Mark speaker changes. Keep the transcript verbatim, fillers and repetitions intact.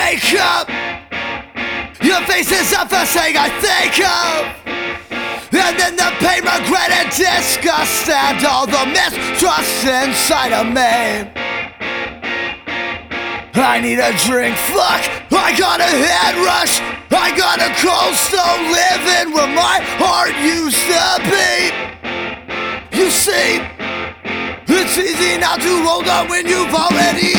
Speaker 1: wake up. Your face is the first thing I think of. And then the pain, regret, and disgust, and all the mistrust inside of me. I need a drink, fuck, I got a head rush. I got a cold stone living where my heart used to be. You see, it's easy not to hold on when you've already